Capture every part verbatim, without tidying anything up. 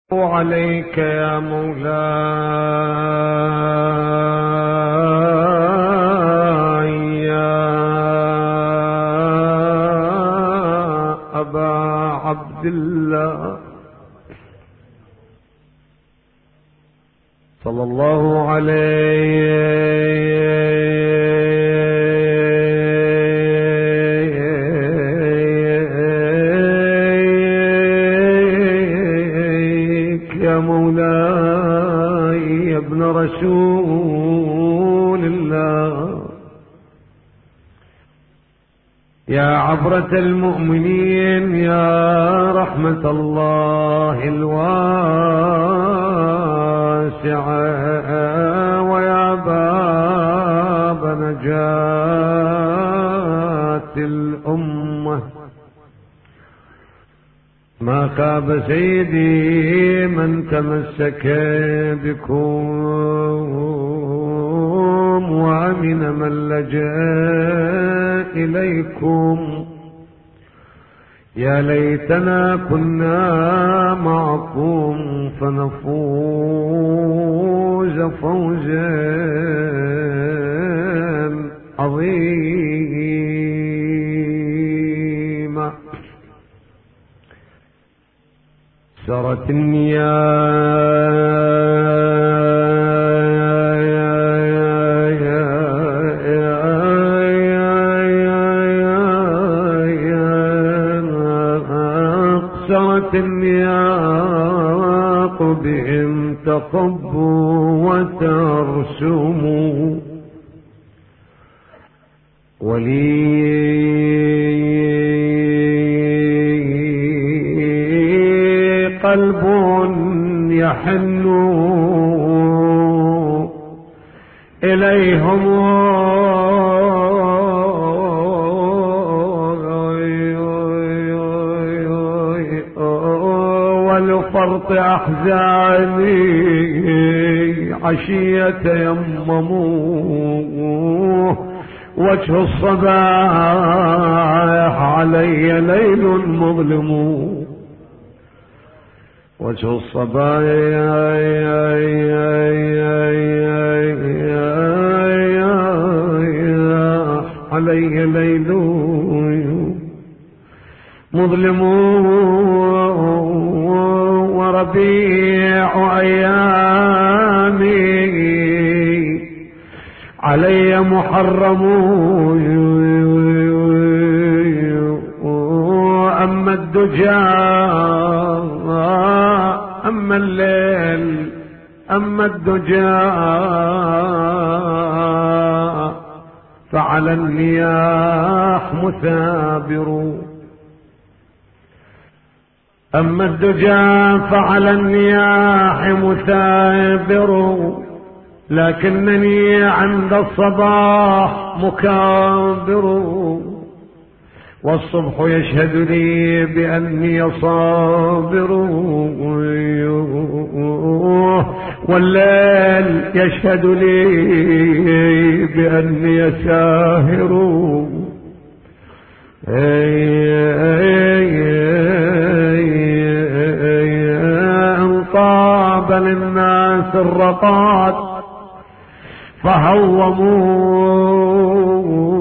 عليك يا مولاي يا أبا عبد الله صلى الله عليك يا مولاي يا ابن رسول الله يا عبرة المؤمنين يا رحمة الله الواسعة ويا باب نجاة الأمة ما خاب سيدي من تمسك بكم وأمن من لجأ إليكم يا ليتنا كنا معكم فنفوز فوزا عظيما سرت سرت النياق بهم تقبوا وترسموا ولي قلب يحن إليهم ولفرط أحزاني عشية يمموه وجه الصباح علي ليل مظلم وجه الصباح علي ليل مظلم وربيع أيامي علي محرم أما الدجى أما الليل أما الدجى فعلى النياح مثابر أما الدجى فعلى النياح مثابر لكنني عند الصباح مكابر والصبح يشهد لي بأني صابر والليل يشهد لي بأني ساهر إن طاب للناس الرقات فهوموا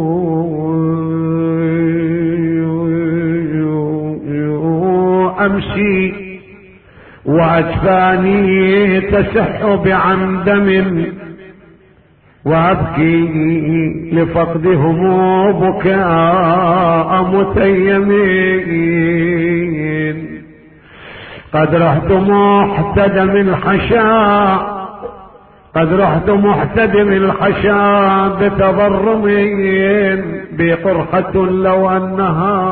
أمشي وأجفاني تسح بعمدم وأبكي لفقدهم بكاء متيمين قد رحت محتدم الحشاء قد رحت محتدم الحشاء بتضرمين بقرحة لو أنها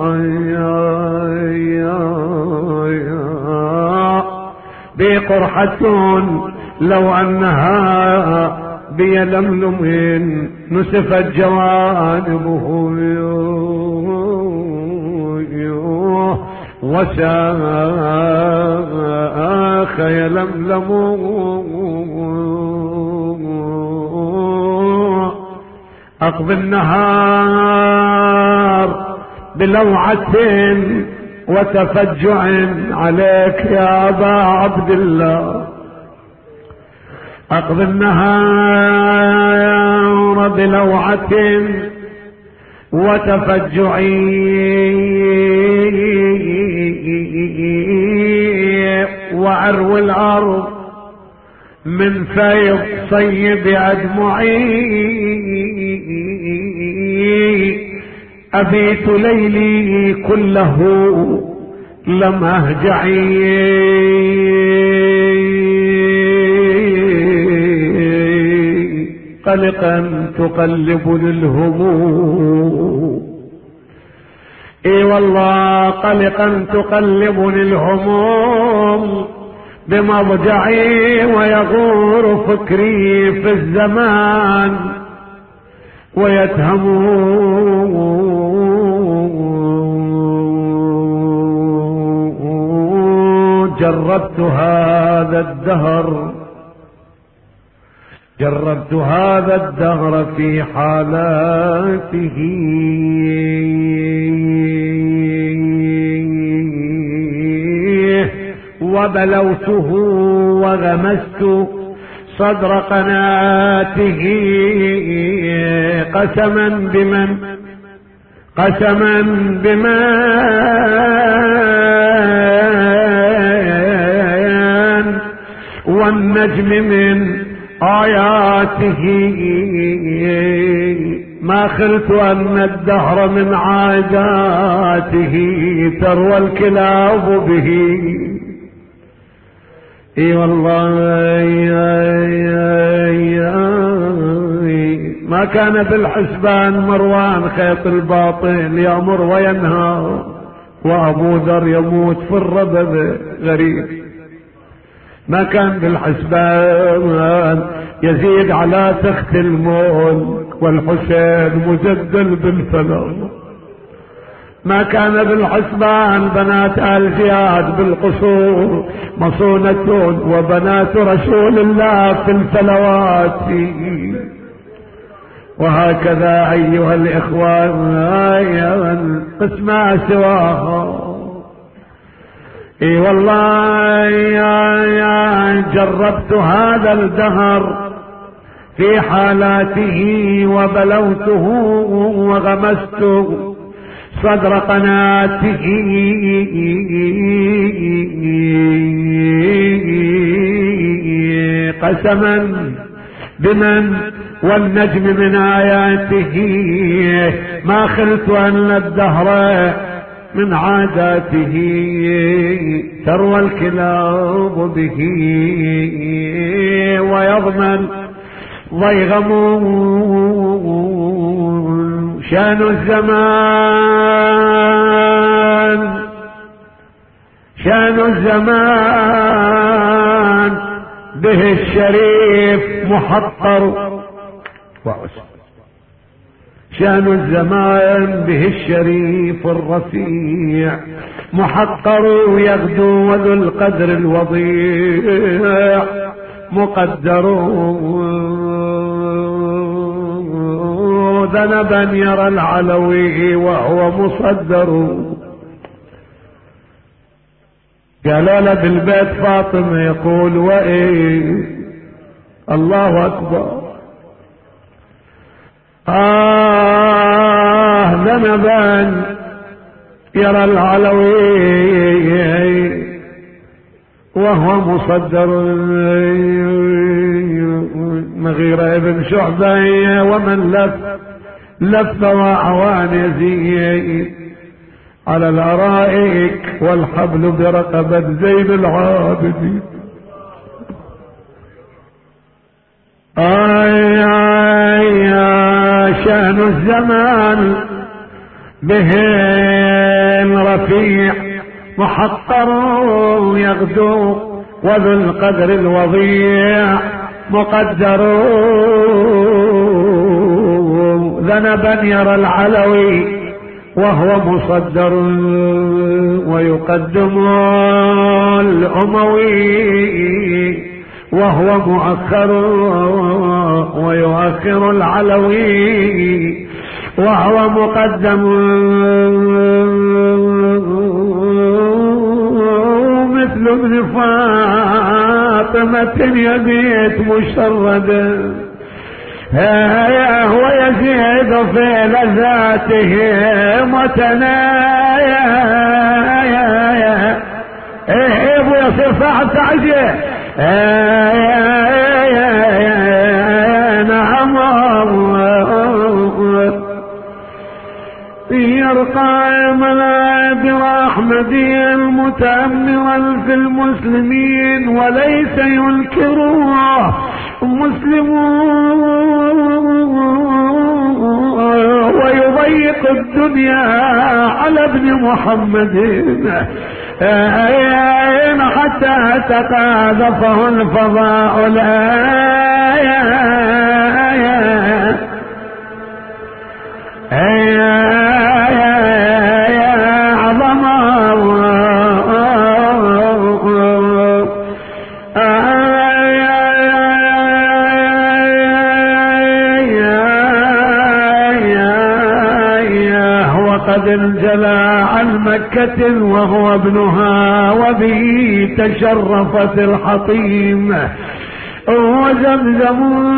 بقرحة لو أنها بيلملم نسفت جوانبه وساخ يلملم أقضي النهار بلوعة وتفجع عليك يا أبا عبد الله. أقضي النهار بلوعة وتفجع وعرو الأرض من فيض صيب أدمعي. أبيت ليلي كله لم أهجعي قلقا تقلبني الهموم. اي والله قلقا تقلبني الهموم بمضجعي ويغور فكري في الزمان ويتهم. جربت هذا الدهر جربت هذا الدهر في حالاته وبلوته وغمست صدر قناته قسما بمن قسما بمن والنجم من آياته ما خلت أن الدهر من عاداته تروى الكلاب به. اي والله ما كان بالحسبان مروان خيط الباطل يأمر وينهى وأبو ذر يموت في الربذ غريب. ما كان بالحسبان يزيد على تخت الملك والحسين مجدل بالفلك. ما كان بالحسبان بنات آل زياد بالقصور مصونة وبنات رسول الله في الفلوات. وهكذا أيها الإخوان قسما سواها. اي والله يا يا جربت هذا الدهر في حالاته وبلوته وغمست صدر قناته قسما بمن والنجم من آياته ما خلت أن الدهر من عاداته تروى الكلاب به ويضمن ضيغم شان الزمان شان الزمان به الشريف محقر شان الزمان به الشريف الرفيع محقر يغدو وذو القدر الوضيع مقدر ذنبا يرى العلوي وهو مصدر. قالوا بالبيت فاطمة يقول وإيه الله أكبر آه ذنبا يرى العلوي وهو مصدر. مغيرة ابن شعبة ومن لف لف وعوان يزيد على الارائك والحبل برقبة زين العابدين. آي آي شأن الزمان به رفيع محقر يغدو وذو القدر الوضيع مقدر ذنبا يرى العلوي وهو مصدر ويقدم الأموي وهو مؤخر ويؤخر العلوي وهو مقدم مثل ابن فاطمة يبيت مشردا هو يزيد في لذاته متنايا ايه ابو يصير صاحب تعجي نعم يرقى منابر أحمديا متأمرا في المسلمين وليس ينكره مسلمون ويضيق الدنيا على ابن محمد حتى تقاذفه الفضاء قد انجلى عن مكة وهو ابنها وبه تشرفت الحطيم وزمزم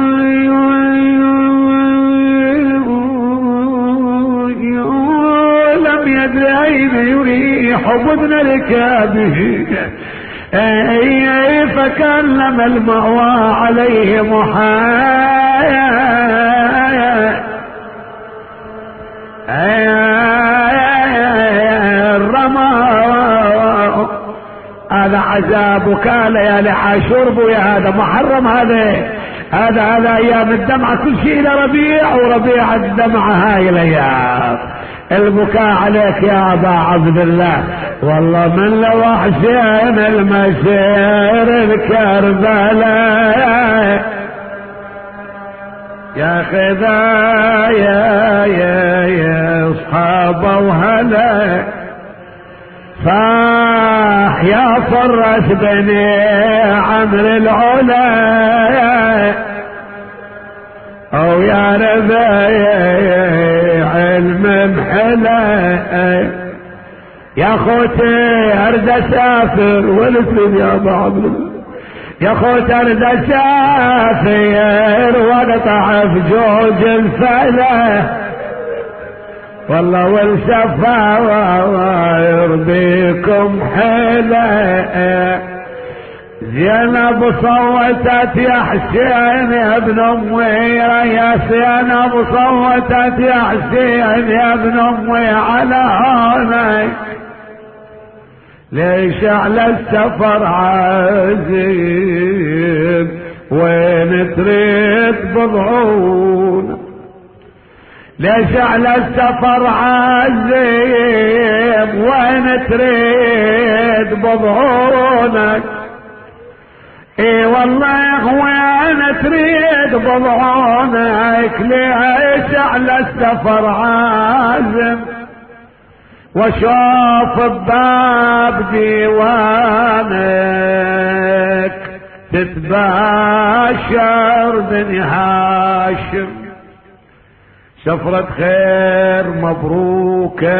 لم يدر أين يريح بدن ركابه فكلم المأوى عليه محايا هذا عذابك ليالي عاشور بويا هذا محرم هذا هذا هذا ايام الدمعة كل شيء الى ربيع وربيع الدمعة هاي الايام البكاء عليك يا ابا عبد الله والله من لو حسين المسير الكربلاء يا خذا يا يا يا اصحابه وهلا صاح يا فرس بني عمرو العلا او يا ربيع الممحلة يا خوتي ارد اسافر ولفل يا بعض يا خوتي ارد اسافر واقطع في جوج الفلا والله والسفا ويرضيكم حلا زينب صوتت يا حسين يا ابن امي يا زينب صوتت يا حسين يا ابن امي على هونك ليش على السفر عازم وين تريد بضعون ليش على السفر عازم وين تريد بضعونك اي والله وين تريد بضعونك ليش على السفر عازم وشوف بباب ديوانك تتباشر بن هاشم سفرة خير مبروكة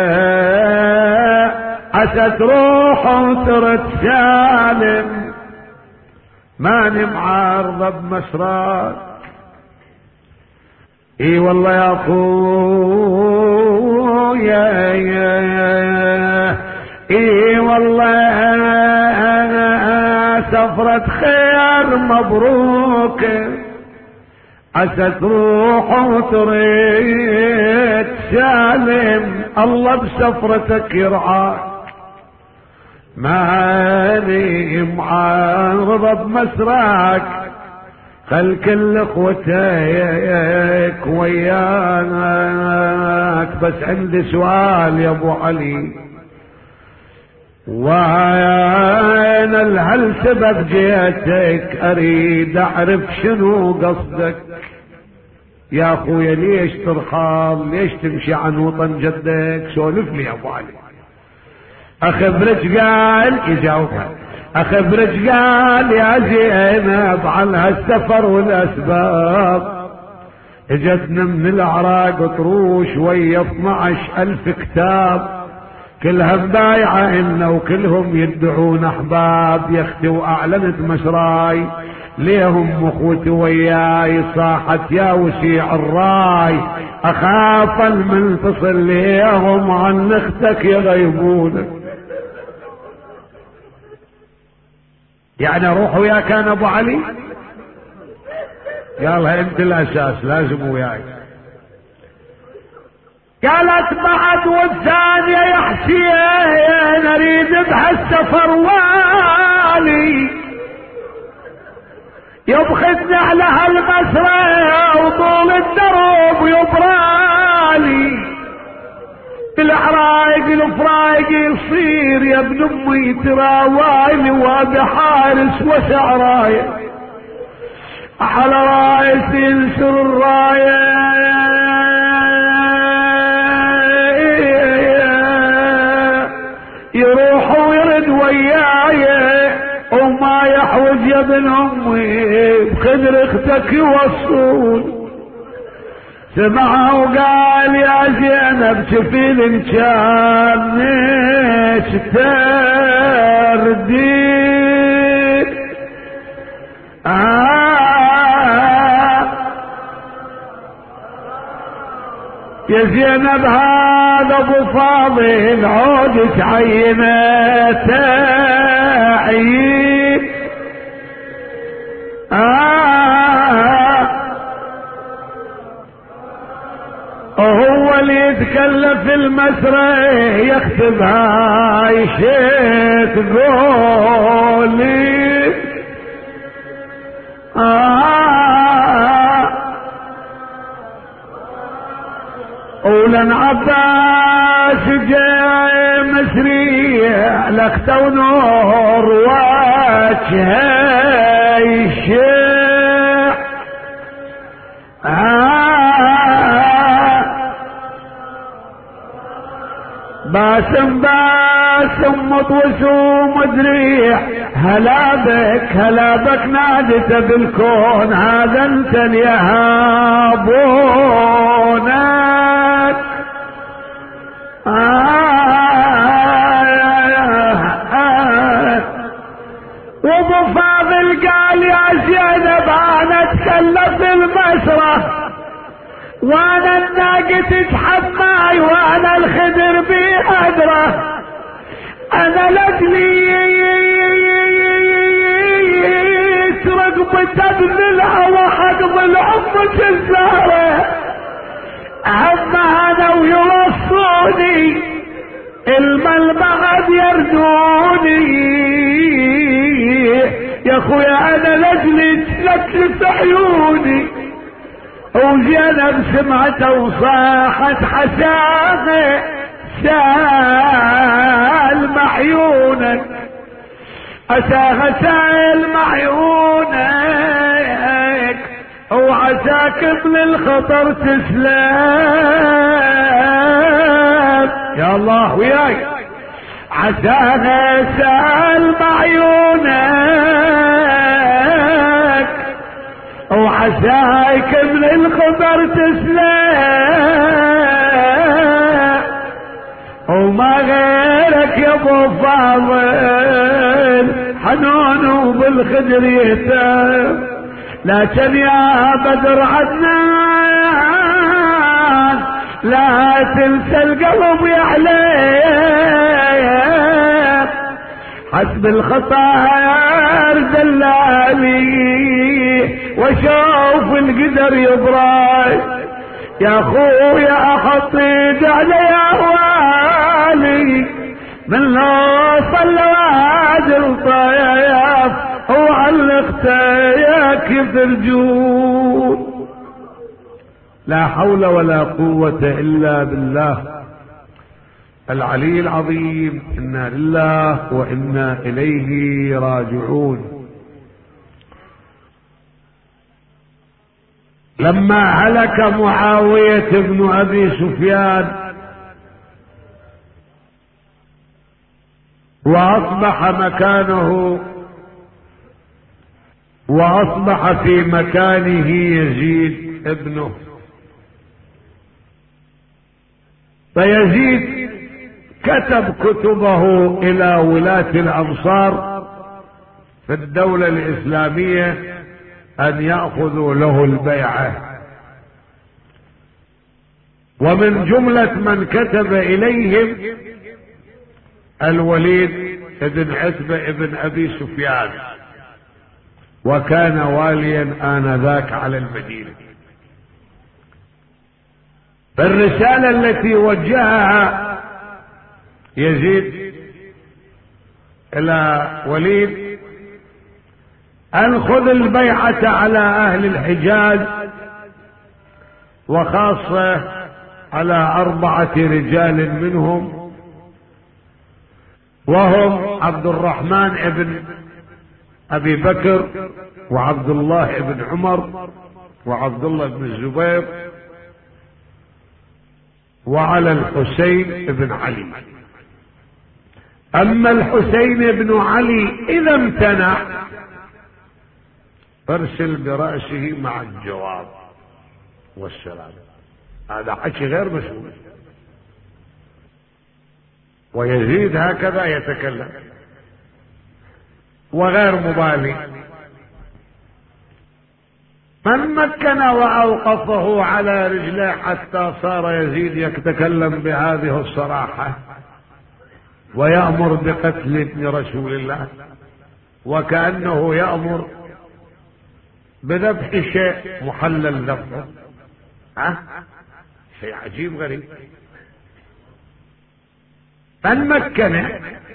عسى تروح وترد سالم ماني معارضة بمسراك اي والله يا اخويا يا يا اي والله انا سفرة خير مبروكة عسى تروح وتريد سالم الله بسفرتك يرعاك ماني معارضة بمسراك خل كل اخوتك وياك بس عندي سؤال يا ابو علي وانا لهل سبب جيتك اريد اعرف شنو قصدك يا اخويا ليش ترحل ليش تمشي عن وطن جدك سولف لي يا ابو علي اخبرك قال يجاوبها اخبرك قال يا زينب عن هالسفر والاسباب اجتنا من العراق طروش ويا اثنعش الف كتاب كلها مبايعة إنه وكلهم يدعون أحباب يختي، وأعلنت مشراي ليهم اخوتي وياي، صاحت يا وسيع الراي اخاف المنفصل ليهم عن اختك يغيبونك. يعني اروح وياك كان ابو علي؟ قالها انت الاساس لازم وياي. قالت بعد والثانية يا حسين اريد بهالسفر والي يبخذني على هالمسرى وطول الدرب يبرالي العرايق الفرايق يصير يا ابن امي تراوالي وابي حارس وسعرايا على رايس ينشر الرايه يروح ويرد وياي وما يحوج يا ابن امي بخدر اختك يوصول. سمع وقال يا زينب شفيل كان تردي آه يا زينب هذا ابو فاضل عودك عينه تعيب آه وهو اللي يتكلف المسرح يكتب هاي شيء تقولي آه ولن عباس جاي مسريع لكتو ونور وجهه يشيع آه باسم باسم مطوس ومدريح هلا بك هلا بك نادت بالكون هذا انت اليهابونك وابو فاضل قال يا زينب انا اتكلم المسرح وانا الناقة تسحب ماي وانا الخدر بقدره انا لجليت رقبة ابنلها وحقب الام جزارة اما انا ويوصوني الملمغد يردوني يا اخويا انا لجلت لك عيوني وزينب سمعته وصاحت حساغه سال معيونك اساغ سال معيونك وعساك من الخطر تسلم يا الله وياي عساغ سال معيونك وعساك من الخبر تسلم وما غيرك يا ابو فاضل حنون وبالخدر يهتم لكن يا بدر عدنان لا تنسى القلب يا عليك حسب الخطر دلالي وشوف القدر يبراي يا اخويا احط ايدي على يا والي من لو صلى عادل طياف وعلقت يا كثر جود. لا حول ولا قوة الا بالله العلي العظيم. انا لله وانا اليه راجعون. لما هلك معاوية بن ابي سفيان واصبح مكانه واصبح في مكانه يزيد ابنه، فيزيد كتب كتبه الى ولاة الامصار في الدولة الاسلامية ان يأخذوا له البيعة، ومن جملة من كتب اليهم الوليد بن عتبة بن ابي سفيان، وكان واليا آنذاك على المدينة. الرسالة التي وجهها يزيد الى وليد ان خذ البيعة على اهل الحجاز، وخاصة على اربعة رجال منهم، وهم عبد الرحمن ابن ابي بكر وعبد الله بن عمر وعبد الله بن الزبير، وعلى الحسين بن علي. اما الحسين بن علي اذا امتنع ارسل برأسه مع الجواب والسلام. هذا حكي غير مسؤول، ويزيد هكذا يتكلم وغير مبالي. من مكن واوقفه على رجله حتى صار يزيد يتكلم بهذه الصراحة ويأمر بقتل ابن رسول الله، وكأنه يأمر بذبح شيء محلل ذبحه. ها شيء عجيب غريب. من مكن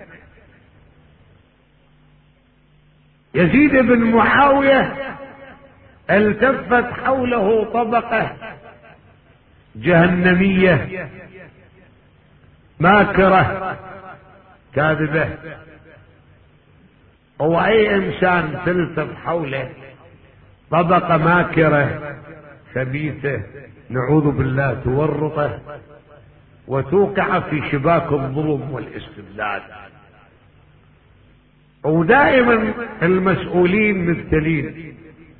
يزيد بن معاوية التفت حوله طبقة جهنمية ماكرة كاذبة. هو اي انسان تلتف حوله طبقة ماكرة خبيثة نعوذ بالله تورطه وتوقع في شباك الظلم والاستبداد. ودائما المسؤولين مبتلين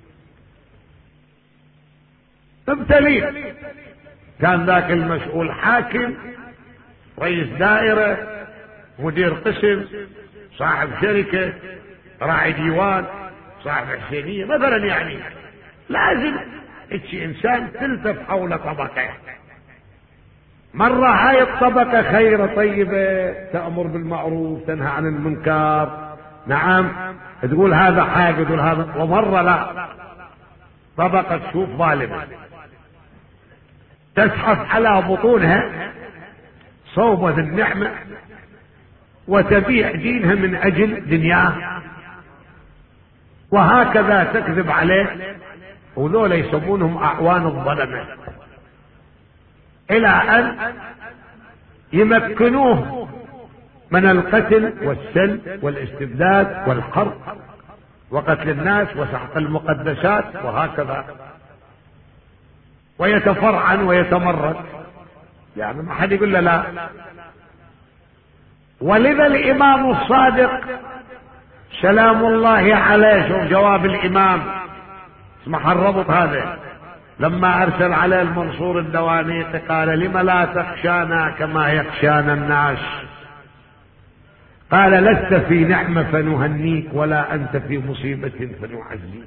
مبتلين. كان ذاك المسؤول حاكم، رئيس دائرة، مدير قسم، صاحب شركة، راعي ديوان، صاحب حسينية مثلا. يعني لازم اتشي انسان تلتف حول طبقة. مرة هاي الطبقة خيرة طيبة تأمر بالمعروف تنهى عن المنكر، نعم تقول هذا حاجة تقول هذا، ومرة لا، طبقة تشوف ظالمة تزحف على بطونها صوبة النعمة وتبيع دينها من اجل دنياه، وهكذا تكذب عليه. وذولا يسمونهم اعوان الظلمة، الى ان يمكنوه من القتل والسلب والاستبداد والحرب وقتل الناس وسحق المقدسات وهكذا، ويتفرعن ويتمرد. يعني ما حد يقول له لا. ولذا الامام الصادق سلام الله عليه، شوف جواب الامام، اسمح الربط هذا، لما ارسل عليه المنصور الدوانيق قال لم لا تخشانا كما يخشانا الناس؟ قال لست في نعمة فنهنيك ولا انت في مصيبة فنعزيك.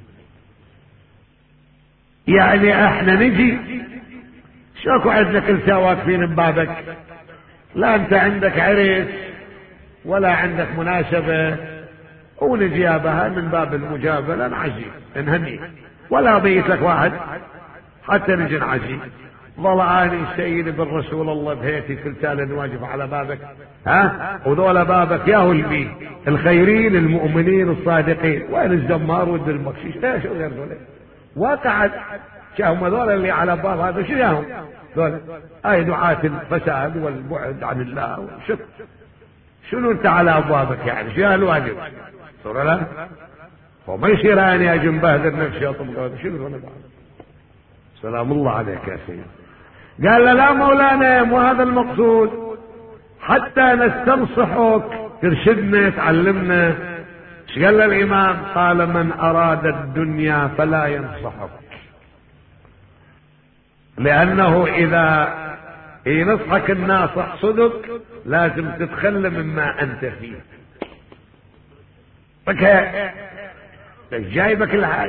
يعني احنا نجي شاكو عندنا كل ساعة واقفين ببابك، لا انت عندك عرس ولا عندك مناسبة، ونجيابها من باب المجابلة نعزيك نهنيك، ولا بيت لك واحد حتى نجي نعزيك. ضلعاني السيد بن رسول الله بهيتي كل تالي نواجف على بابك، ها وذولا بابك ياهو البيت الخيرين المؤمنين الصادقين، وين الزمار ود المكشيش ليش غير ذولا وقعد شاهم ذولا اللي على باب هذا شو ياهم ذولا؟ اي دعاة الفساد والبعد عن الله. شوف شنو انت على ابوابك يعني شو الواجب صورة لا؟ وما يصير اني اجي مبهدر نفسي اطبق شنو ذولا؟ سلام الله عليك يا سيدي. قال له لا مولانا مو هذا المقصود، حتى نستنصحك ترشدنا تعلمنا. ايش قال له الامام؟ قال من اراد الدنيا فلا ينصحك، لانه اذا ينصحك الناصح صدق لازم تتخلى مما انت فيه. فكا جايبك الحال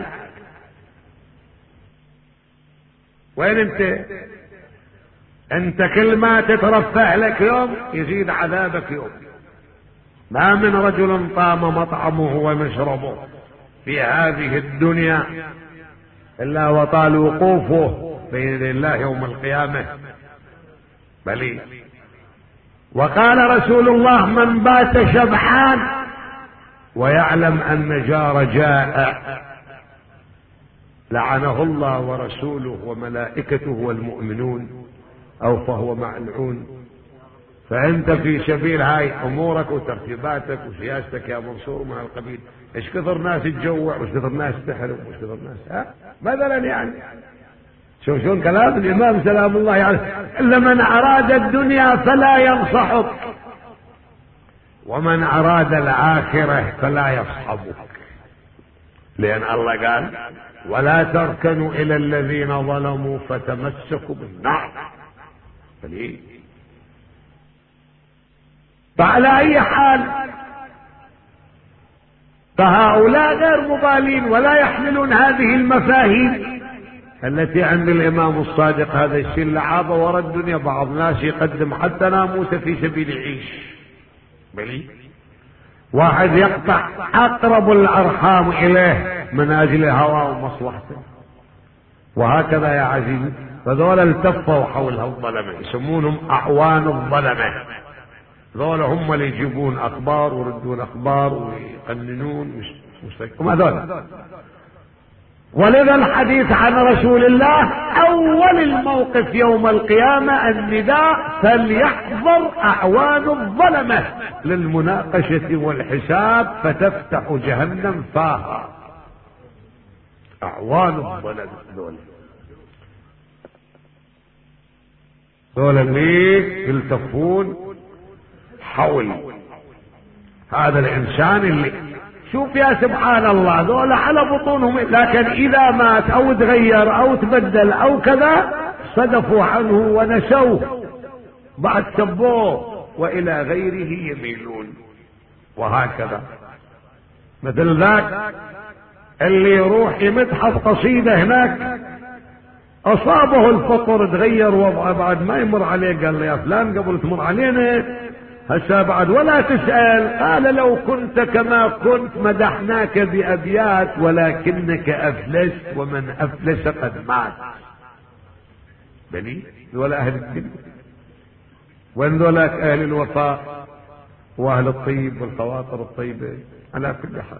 وين انت؟ انت كل ما تترفع لك يوم يزيد عذابك يوم. ما من رجل طام مطعمه ومشربه في هذه الدنيا الا وطال وقوفه بين الله يوم القيامة. بل وقال رسول الله: من بات شبعان ويعلم ان جار جائع لعنه الله ورسوله وملائكته والمؤمنون او فهو ملعون. فانت في سبيل هاي امورك وترتيباتك وسياستك يا منصور من القبيل. ايش كثر ناس تجوع وايش كثر ناس تحرم وايش كثر ناس ها مثلا يعني. شوف شلون كلام الامام سلام الله عليه يعني: الا من اراد الدنيا فلا ينصحك ومن اراد الاخره فلا يصحبك. لان الله قال: ولا تركنوا الى الذين ظلموا فتمسكوا بالنار. فليه؟ فعلى اي حال فهؤلاء غير مبالين ولا يحملون هذه المفاهيم التي عند الامام الصادق. هذا الشيء لعابة ورا الدنيا. بعض الناس يقدم حتى ناموسه في سبيل يعيش. بلي واحد يقطع اقرب الارحام اليه من اجل هواه ومصلحته. وهكذا يا عزيزي. فذولا التفوا حول الظلمه يسمونهم اعوان الظلمه. ذولا هم اللي يجيبون اخبار ويردون اخبار ويقننون وما ذولا. ولذا الحديث عن رسول الله اول الموقف يوم القيامة النداء: فليحذر اعوان الظلمة للمناقشة والحساب فتفتح جهنم فاها. اعوان الظلمة دول دول اللي يلتفون حول هذا الانسان اللي شوف يا سبحان الله دول على بطونهم، لكن اذا مات او تغير او تبدل او كذا صدفوا عنه ونسوه بعد سبوه والى غيره يميلون. وهكذا مثل ذاك اللي يروح يمتحف قصيدة هناك اصابه الفقر تغير وضعه بعد ما يمر عليه قال له: يا فلان قبل تمر علينا هسه بعد ولا تسأل. قال: لو كنت كما كنت مدحناك بأبيات ولكنك أفلست ومن أفلس قد مات. بني ولا أهل الدين وين ذولاك أهل الوفاء وأهل الطيب والخواطر الطيبة. على كل حال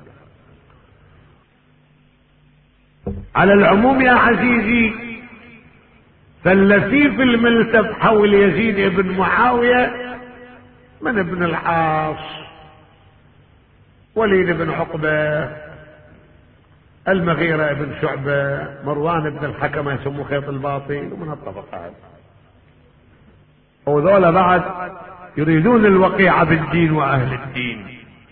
على العموم يا عزيزي فاللفيف الملتف حول يزيد بن معاوية من ابن العاص، وليد بن عقبة، المغيرة بن شعبة، مروان بن الحكم يسموه خيط الباطل ومن الطبقات. وذولا بعد يريدون الوقيعة بالدين وأهل الدين.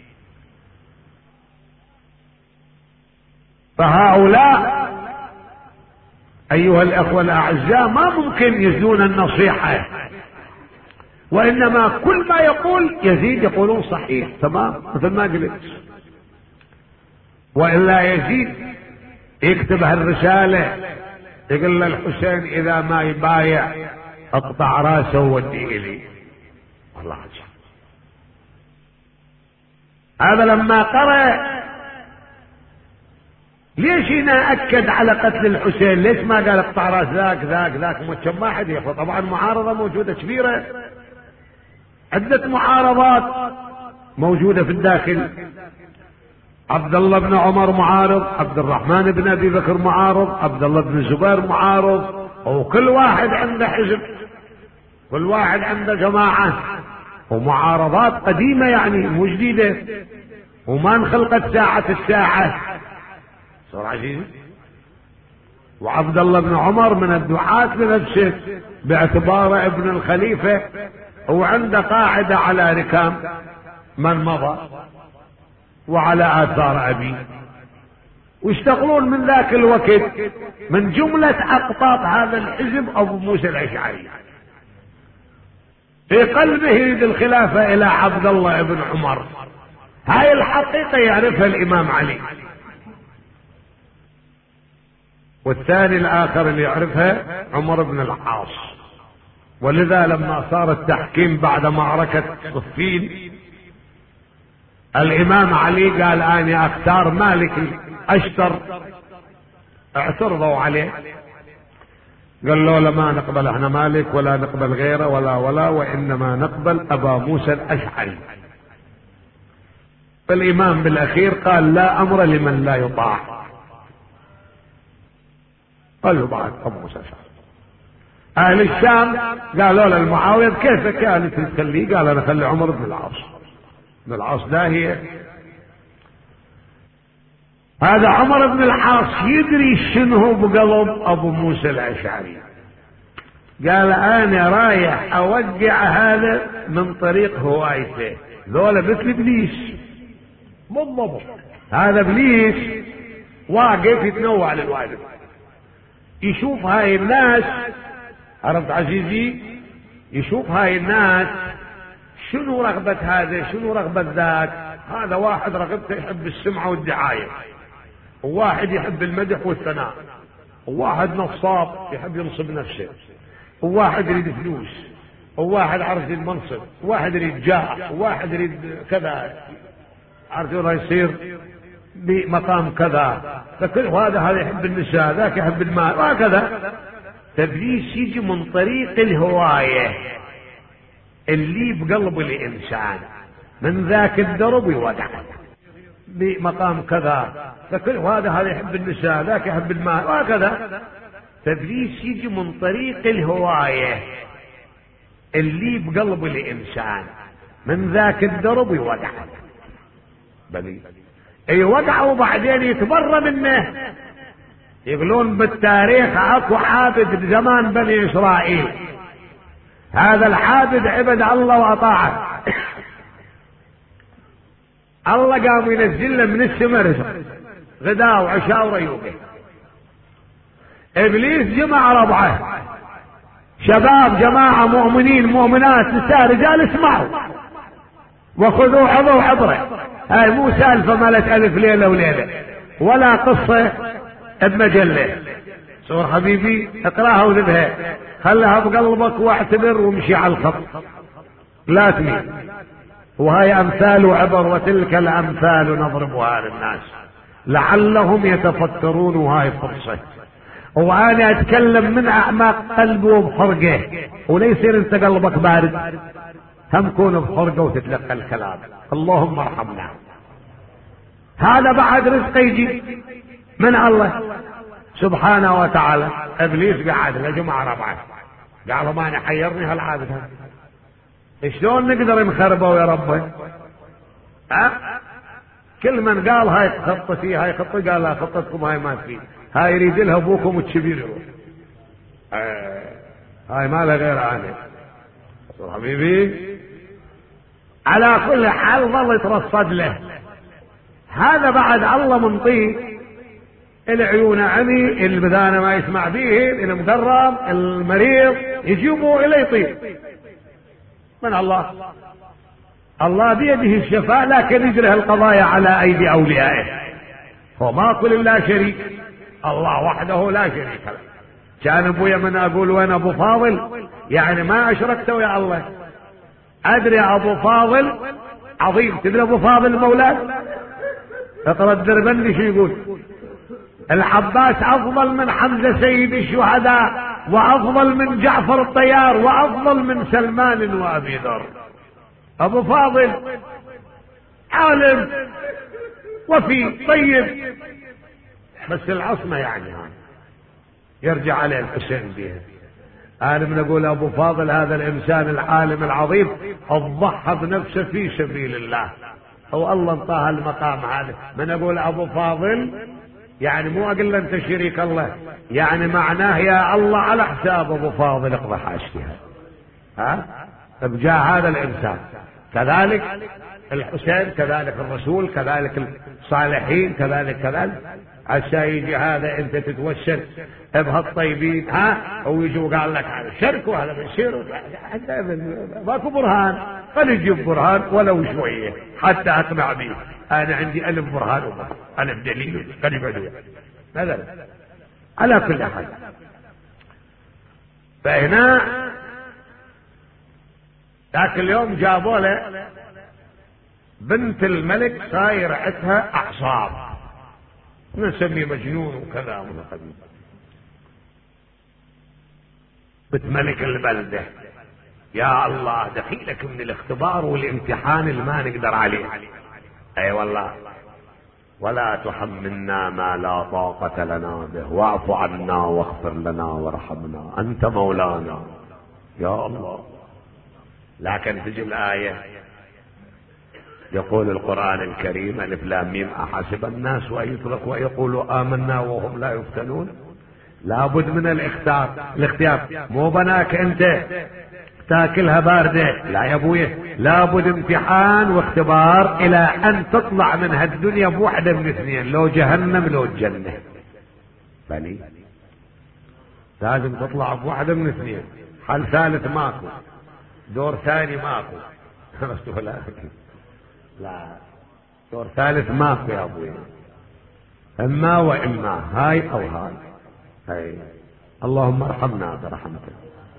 فهؤلاء أيها الأخوة الأعزاء ما ممكن يزنون النصيحة، وإنما كل ما يقول يزيد يقولون صحيح تمام مثل ما قلت. وإلا يزيد يكتب هالرسالة يقول للحسين إذا ما يبايع اقطع راسه وودي إلي. والله عجب. هذا لما قرأ ليش هنا أكد على قتل الحسين؟ ليش ما قال اقطع راس ذاك ذاك ذاك؟ ما حد يخفى. طبعا معارضة موجودة كبيرة، عدة معارضات موجودة في الداخل. عبد الله بن عمر معارض، عبد الرحمن بن ابي بكر معارض، عبد الله بن الزبير معارض، وكل واحد عنده حزب، كل واحد عنده جماعة، ومعارضات قديمة يعني مو جديدة، وما انخلقت ساعة الساعة. صار عزيز. وعبد الله بن عمر من الدعاة لنفسه باعتباره ابن الخليفة، وعنده قاعدة على ركام من مضى وعلى آثار أبي، ويشتغلون من ذاك الوقت من جملة أقطاب هذا الحزب أبو موسى الأشعري. في قلبه يريد الخلافة الى عبد الله بن عمر. هاي الحقيقة يعرفها الامام علي. والثاني الاخر اللي يعرفها عمر بن العاص. ولذا لما صار التحكيم بعد معركة صفين الامام علي قال انا اختار مالك الاشتر. اعترضوا عليه، قال له ما نقبل احنا مالك ولا نقبل غيره ولا ولا وانما نقبل ابا موسى الاشعري. الامام بالاخير قال لا امر لمن لا يطاع. قال له بعد ابو موسى الاشعري. اهل الشام قالوا له المعاوية كيفك قال تخليه؟ قال انا خلي عمر بن العاص. بن العاص ده هي هذا عمر بن العاص يدري شنو بقلب ابو موسى الاشعري. قال انا رايح اوقع هذا من طريق هوايته. ذولا مثل ابليس بالضبط. هذا ابليس واقف يتنوع للواجب، يشوف هاي الناس، عرفت عزيزي، يشوف هاي الناس شنو رغبة هذا شنو رغبة ذاك. هذا واحد رغبته يحب السمعة والدعاية، وواحد يحب المدح والثناء، وواحد نصاب يحب ينصب نفسه، وواحد يريد فلوس، وواحد عرف يريد منصب، وواحد يريد جاه، وواحد يريد كذا، عرفت ولا يصير بمقام كذا. فكل هذا هذا يحب النساء، ذاك يحب المال، وهكذا. تبليس يجي من طريق الهواية اللي بقلب الإنسان، من ذاك الدرب يودعه بمقام كذا. فكل هذا هذا يحب النساء، ذاك يحب المال، وهكذا. تبليس يجي من طريق الهواية اللي بقلب الإنسان، من ذاك الدرب يودعه بلي يودعه وبعدين يتبرى منه. يقولون بالتاريخ اكو عابد بزمان بني اسرائيل، هذا العابد عبد الله واطاعه. الله قام ينزل له من السماء رزق غداء وعشاء وريوبه. ابليس جمع ربعه شباب، جماعه مؤمنين مؤمنات نساء رجال، اسمعوا وخذوا عظوا عبره. هاي مو سالفه مالت الف ليله وليله ولا قصه بمجله. صور حبيبي اقراها وذبها، خلها بقلبك واعتبر وامشي على الخط، لا تميل. وهي امثال وعبر، وتلك الامثال نضربها للناس لعلهم يتفكرون. وهاي فرصه، وانا اتكلم من اعماق قلبي وبحرقه، وليصير انت قلبك بارد، هم كون بحرقه وتتلقى الكلام. اللهم ارحمنا. هذا بعد رزق يجي من الله سبحانه وتعالى. ابليس قاعد يا جماعه ربعه، قالوا ما انا حيرني هالعابد هذا، شلون نقدر نخربه يا ربي؟ ها كل من قال هاي خطتي هاي خطتي، قال لا خطتكم هاي ما في، هاي يريد لها ابوكم الكبير يروح، آه. هاي ما لها غير انا حبيبي. على كل حال ظل يترصد له. هذا بعد الله منطيه العيون عمي، البذانه ما يسمع به، المقرب المريض يجيبوا اليه يطير من الله. الله بيده الشفاء، لكن يجري القضايا على ايدي اوليائه. هو ماكو لله شريك، الله وحده لا شريك له. كان ابويا من اقول وين ابو فاضل، يعني ما اشركت ويا الله. ادري ابو فاضل عظيم. تدري ابو فاضل المولاد؟ اقرا الدربندي شو يقول؟ العباس افضل من حمزه سيد الشهداء، وافضل من جعفر الطيار، وافضل من سلمان وابي ذر. ابو فاضل عالم وفي طيب، بس العصمه يعني يرجع عليه الحسين بها. انا من اقول ابو فاضل هذا الانسان العالم العظيم اضحى بنفسه في سبيل الله، هو الله انطاه المقام هذا. من اقول ابو فاضل يعني مو اقول له انت شريك الله، يعني معناه يا الله على حساب ابو فاضل اقضى حاجتها، ها بجاه هذا الانسان. كذلك الحسين، كذلك الرسول، كذلك الصالحين، كذلك كذلك عشان يجي هذا انت تتوسل بهالطيبين ها ويجوا قال لك هذا شرك وهذا بشير، ماكو برهان. خلي يجيب برهان ولو شويه حتى اقنع به. انا عندي الف برهان وبس، الف دليل خلي يقعدوا مثلا. على كل حال فهنا ذاك اليوم جابوا له بنت الملك صاير عندها اعصاب، نسميه مجنون وكذا ونقدم بنت ملك البلده. يا الله دخيلك من الاختبار والامتحان اللي ما نقدر عليه. اي أيوة والله. ولا تحملنا ما لا طاقة لنا به واعف عنا واغفر لنا وارحمنا أنت مولانا يا الله. لكن تجي الآية يقول القرآن الكريم ألف لام ميم أحسب الناس أن يتركوا ويقولوا آمنا وهم لا يفتنون. لابد من الاختيار. الاختيار مو بناك أنت تاكلها باردة، لا يا ابوي، لابد امتحان واختبار الى ان تطلع من هالدنيا بوحدة من اثنين، لو جهنم لو الجنة. بلي لازم تطلع بوحدة من اثنين، حل ثالث ماكو، دور ثاني ماكو. لا لا دور ثالث ماكو يا ابوي، اما واما هاي او هاي. هاي اللهم ارحمنا برحمتك.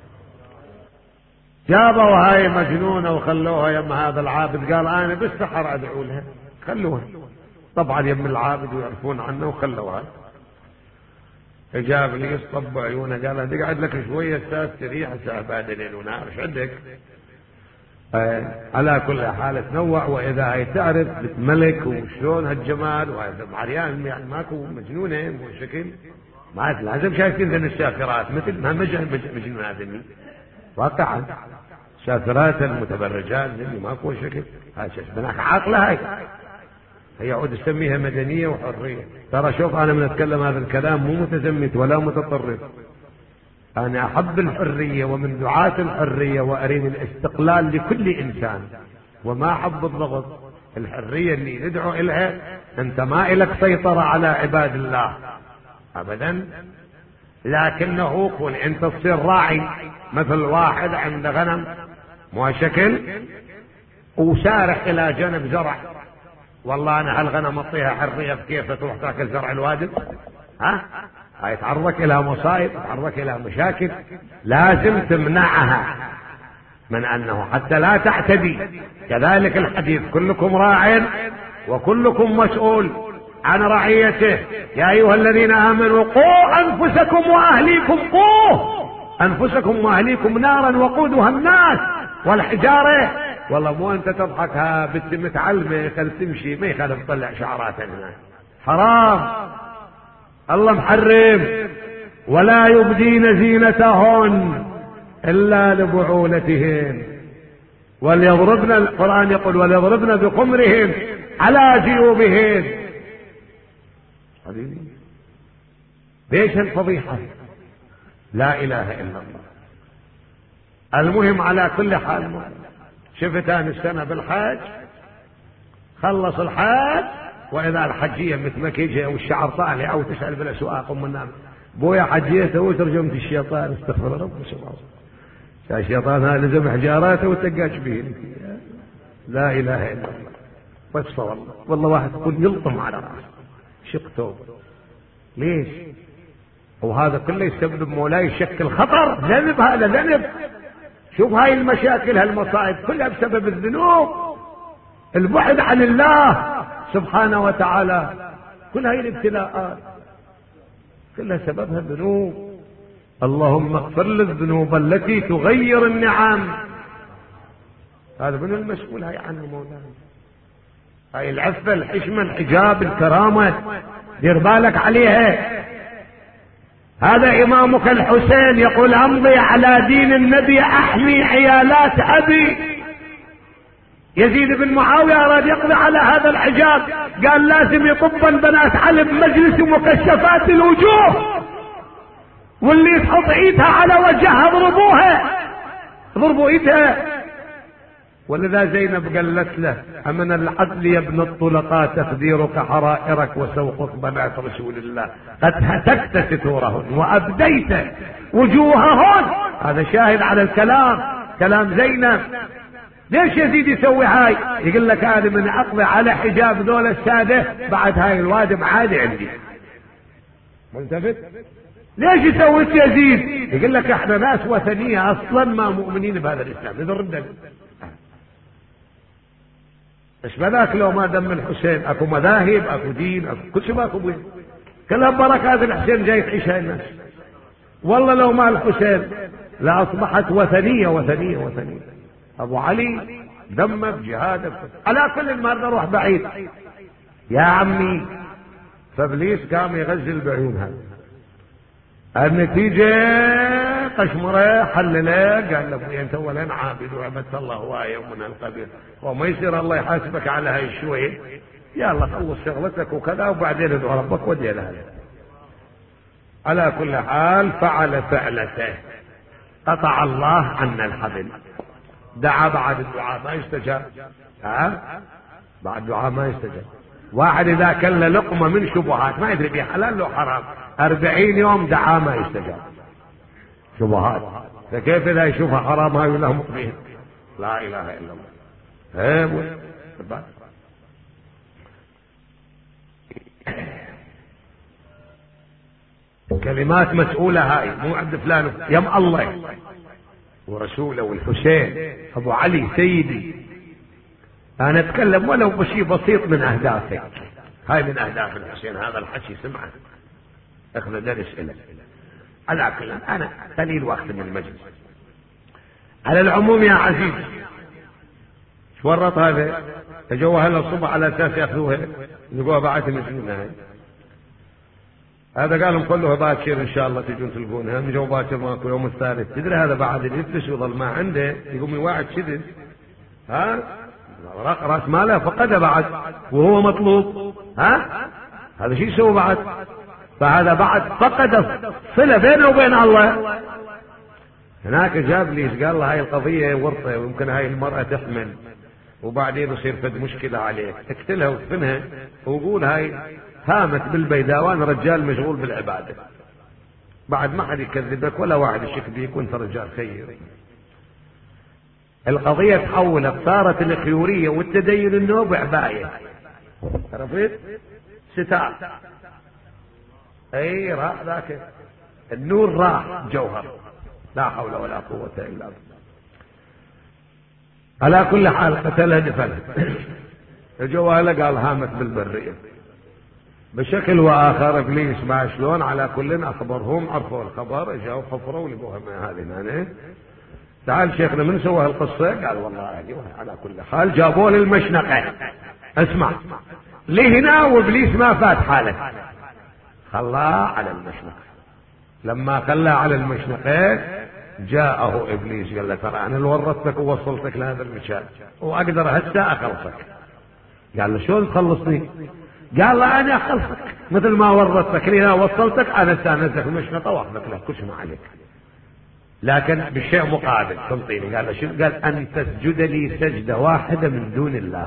جابوا هاي مجنونة وخلوها يم هذا العابد، قال انا بالسحر ادعو لها، خلوها. طبعا يم العابد ويعرفون عنه وخلوها. جاب لي يصطب عيونه قال لها تقعد لك شوية استاذ تريح الساعة بعد ليل ونهار ايش عندك؟ آه على كل حال تنوع. واذا هي تعرف بنت ملك وشلون هالجمال وهذا عريان يعني ماكو مجنونة مو شكل ما لازم شايفين ذن الشاكرات مثل ما مجنون هذني واقعا. شاكرات المتبرجات اللي ماكو شكل هاي بناك عاقله. هاي هي عود تسميها مدنيه وحريه. ترى شوف انا من اتكلم هذا الكلام مو متزمت ولا متطرف، انا احب الحريه ومن دعاة الحريه واريد الاستقلال لكل انسان وما احب الضغط. الحريه اللي ندعو الها انت ما الك سيطره على عباد الله ابدا، لكنه كون انت تصير راعي مثل واحد عنده غنم مو شكل وسارح الى جنب زرع، والله انا هالغنم اعطيها حريه بكيف تروح تاكل زرع الوادم. ها هاي تعرضك الى مصائب، تعرضك الى مشاكل، لازم تمنعها من انه حتى لا تعتدي. كذلك الحديث كلكم راع وكلكم مسؤول عن رعيته. يا ايها الذين امنوا قوا انفسكم واهليكم، قوه انفسكم واهليكم نارا وقودها الناس والحجاره. والله مو انت تضحك ها بنت متعلمه خل تمشي ما يخالف تطلع شعرات هنا، حرام. الله محرم ولا يبدين زينتهن الا لبعولتهن وليضربن، القرآن يقول وليضربن بخمرهن على جيوبهن. حبيبي ليش الفضيحة؟ لا اله الا الله. المهم على كل حال شفت انا السنة بالحج خلص الحج واذا الحجية مثل ما كيجي او الشعر طالع او تسأل بالاسواق ام النام بويا حجية تو ترجمت الشيطان استغفر رب سبحانه. الشيطان هذا لزم حجاراته وتقاش به. لا اله الا الله. بس والله والله واحد يكون يلطم على راسه شقته. ليش؟ وهذا كله يسبب مولاي يشكل خطر ذنب. هذا ذنب. شوف هاي المشاكل هالمصائب كلها بسبب الذنوب، البعد عن الله سبحانه وتعالى. كل هاي الابتلاءات كلها سببها الذنوب. اللهم اغفر للذنوب التي تغير النعم. هذا من المسؤول هاي عنه مولانا. هاي العفة الحشمة الحجاب الكرامة دير بالك عليها. هذا امامك الحسين يقول امضي على دين النبي احمي عيالات ابي. يزيد بن معاوية اراد يقضي على هذا الحجاب، قال لازم يطب البنات على مجلس مكشفات الوجوه، واللي تحط ايدها على وجهها اضربوها، اضربوا ايدها. ولذا زينب قالت له أمن العدل يا ابن الطلقاء تخديرك حرائرك وسوقك بنات رسول الله قد هتكت ستورهن وأبديت وجوههن. هذا شاهد على الكلام، كلام زينب. ليش يزيد يسوي هاي؟ يقول لك هذا من عقله على حجاب ذول السادة، بعد هاي الوادم عادي عندي. ملتفت؟ ليش يسوي يزيد؟ يقول لك احنا ناس وثنية اصلا ما مؤمنين بهذا الاسلام. اذا ردنا ايش بلاك لو ما دم الحسين؟ اكو مذاهب، اكو دين، اكو كل شيء، ماكو بين كلها بركات الحسين جاي تعيش هاي الناس. والله لو ما الحسين لاصبحت وثنية وثنية وثنية. ابو علي دمه بجهاده. على كل ما نروح بعيد يا عمي، فابليس قام يغزل بعيونها. النتيجة قشمره حلله قال له انت ولين عابد وعبدت الله هوايه من القبيل، وما يصير الله يحاسبك على هاي الشويه، يلا خلص شغلتك وكذا وبعدين ادعو ربك ودي لها. على كل حال فعل فعلته، قطع الله عنا الحبل. دعا بعد الدعاء ما يستجاب. ها بعد الدعاء ما يستجاب. واحد اذا كل لقمه من شبهات ما يدري بها حلال لو حرام، أربعين يوم دعا ما يستجاب. شبهات، فكيف اذا يشوفها حرام هاي له مقبين؟ لا اله الا الله. هيب كلمات مسؤولة هاي، مو عند فلان يم الله ورسوله والحسين ابو علي سيدي. انا اتكلم ولو بشيء بسيط من اهدافك. هاي من اهداف الحسين، هذا الحكي سمعه اخذ درس له. على كل انا قليل وقت من المجلس. على العموم يا عزيز، شورط هذا اجوا هلا الصبح على اساس ياخذوها يلقوها بعد المسلمين. هاي هذا قال لهم كله باكر ان شاء الله تجون تلقونها. من جو باكر ماكو يوم الثالث. تدري هذا بعد اللي يفلس ويظل ما عنده يقوم يواعد شدد. ها راس ماله فقده بعد وهو مطلوب. ها هذا شيء يسوي بعد. فهذا بعد فقد صلة بينه وبين الله. هناك جاب لي قال له هاي القضية ورطة ويمكن هاي المرأة تحمل وبعدين يصير فد مشكلة عليك، اقتلها وادفنها وقول هاي هامت بالبيداء وانا رجال مشغول بالعبادة. بعد ما حد يكذبك ولا واحد يشك بيك وانت رجال خير. القضية تحولت، صارت الخيورية والتدين النوب عباية. عرفت؟ ستار. اي راح ذاك النور، راح جوهر. لا حول ولا قوة الا بالله. على كل حال قتلها دفنها. الجوهر قال هامت بالبرية بشكل واخر. ابليس ما شلون، على كل اخبرهم، عرفوا الخبر، اجوا حفروا لقوها ما هذه معناه. تعال شيخنا من سوى هالقصة؟ قال والله ايوه. على كل حال جابوا للمشنقة. اسمع لهنا وابليس ما فات حاله، خلاه على المشنقة. لما خلاه على المشنقة جاءه ابليس قال له ترى انا اللي ورطتك ووصلتك لهذا المكان واقدر هسه اخلصك. قال له شلون تخلصني؟ قال له انا اخلصك مثل ما ورطتك لي وصلتك، انا سانزك المشنقة واخذك له كل شيء ما عليك، لكن بالشيء مقابل تنطيني. قال له شو؟ قال ان تسجد لي سجدة واحدة من دون الله.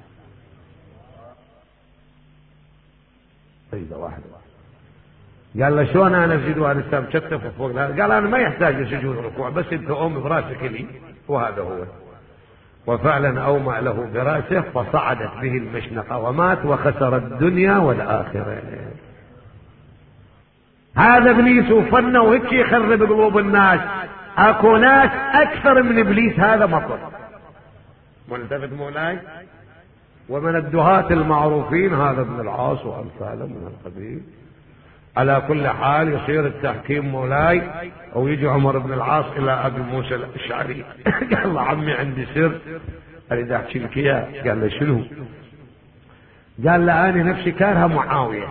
سجدة واحدة. قال له شلون انا اسجد وانا مشتف فوق؟ قال انا ما يحتاج لسجود ركوع، بس انت قوم براسك لي وهذا هو. وفعلا اومأ له براسه فصعدت به المشنقة ومات وخسر الدنيا والاخرة. هذا ابليس وفنه وهيك يخرب قلوب الناس. اكو ناس اكثر من ابليس هذا مطر. ملتفت مولاي؟ ومن الدهاة المعروفين هذا ابن العاص وامثاله من القبيل. على كل حال يصير التحكيم مولاي، او يجي عمر بن العاص الى ابي موسى الاشعري قال له عمي عندي سر اريد احكي لك اياه. قال له شنو؟ قال له انا نفسي كارهه معاويه،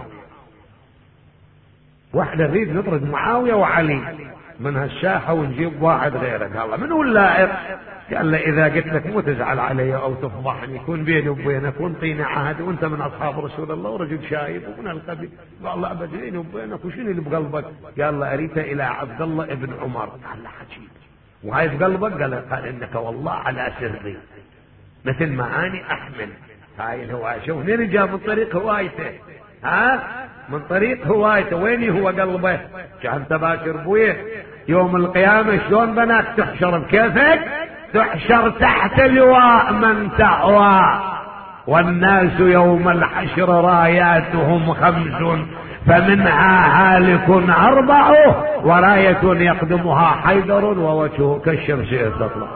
واحدة نريد نطرد معاوية وعلي من هالساحة ونجيب واحد غيره. قال له من هو اللائق؟ قال له اذا قلت لك مو تزعل علي او تفضحني، يكون بيني وبينك وانطيني عهد وانت من اصحاب رسول الله ورجل شايب ومن القبيل. قال له ابد بيني وبينك وشنو اللي بقلبك؟ قال له اريد الى عبد الله ابن عمر. قال له حجيب وهاي بقلبك؟ قال قال انك والله على سري. مثل ما اني احمل هاي الهواية. شوف منين جاء؟ من طريق هوايته، ها من طريق هوايته. وين هو قلبه؟ كان تباشر بويه يوم القيامة شلون بناك تحشر بكيفك؟ تحشر تحت لواء من تهوى، والناس يوم الحشر راياتهم خمس، فمنها هالك أربع، وراية يقدمها حيدر ووجهه كالشمس تطلع.